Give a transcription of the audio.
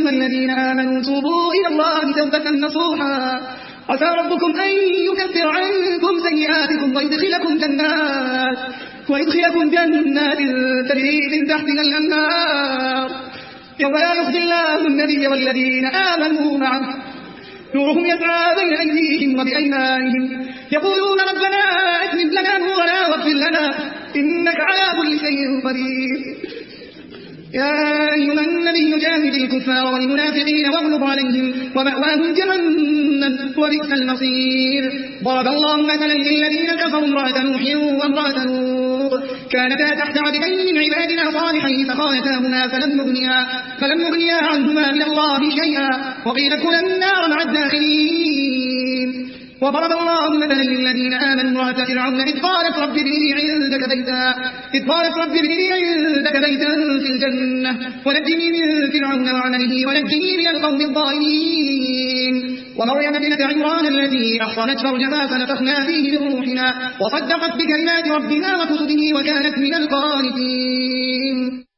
أيها الذين آمنوا توبوا إلى الله توبة نصوحا عسى ربكم أن يكفر عنكم سيئاتكم ويدخلكم جنات تجري من تحتها الأنهار يوم لا يخزي الله النبي والذين آمنوا معه نورهم يسعى بين أيديهم وبأيمانهم يقولون ربنا أتمم لنا نورنا واغفر لنا إنك على كل شيء قدير. يا أيها النبي جاهد الكفار والمنافقين واغلظ عليهم ومأواهم جهنم وبئس المصير. ضرب الله مثلا للذين كفروا امرأة نوح وامرأة لوط كانتا تحت عبدين من عبادنا صالحين فخانتاهما فلم يغنيا عنهما من الله شيئا وقيل ادخلا النار مع الداخلين. وضرب الله مثلا للذين آمنوا امرأة فرعون إذ قالت رب ابن لي عندك بيتا في الجنة ونجني من فرعون وعمله ونجني من القوم الظالمين. ومريم ابنة عمران التي أحصنت فرجها فنفخنا فيه من روحنا وصدقت بكلمات ربها وكتبه وكانت من القانتين.